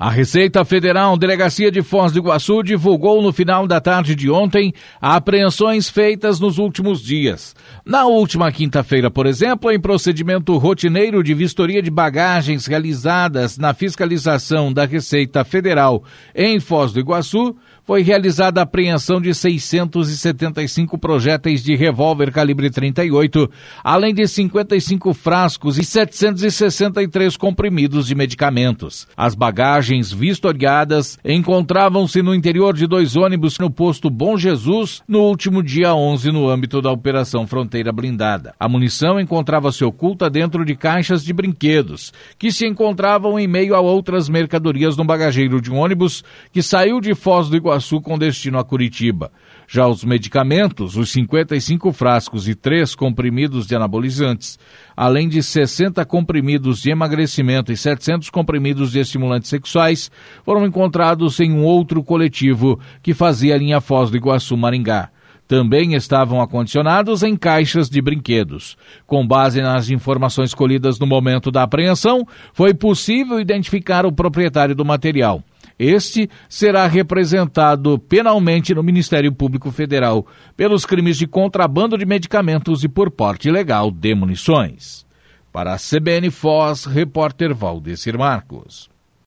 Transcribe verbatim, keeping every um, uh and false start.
A Receita Federal, Delegacia de Foz do Iguaçu, divulgou no final da tarde de ontem apreensões feitas nos últimos dias. Na última quinta-feira, por exemplo, em procedimento rotineiro de vistoria de bagagens realizadas na fiscalização da Receita Federal em Foz do Iguaçu, foi realizada a apreensão de seiscentos e setenta e cinco projéteis de revólver calibre trinta e oito, além de cinquenta e cinco frascos e setecentos e sessenta e três comprimidos de medicamentos. As bagagens vistoriadas encontravam-se no interior de dois ônibus no posto Bom Jesus no último dia onze no âmbito da Operação Fronteira Blindada. A munição encontrava-se oculta dentro de caixas de brinquedos, que se encontravam em meio a outras mercadorias no bagageiro de um ônibus que saiu de Foz do Iguaçu com destino a Curitiba. Já os medicamentos, os cinquenta e cinco frascos e três comprimidos de anabolizantes, além de sessenta comprimidos de emagrecimento e setecentos comprimidos de estimulantes sexuais, foram encontrados em um outro coletivo que fazia a linha Foz do Iguaçu-Maringá. Também estavam acondicionados em caixas de brinquedos. Com base nas informações colhidas no momento da apreensão, foi possível identificar o proprietário do material. Este será representado penalmente no Ministério Público Federal pelos crimes de contrabando de medicamentos e por porte ilegal de munições. Para a C B N Foz, repórter Valdecir Marcos.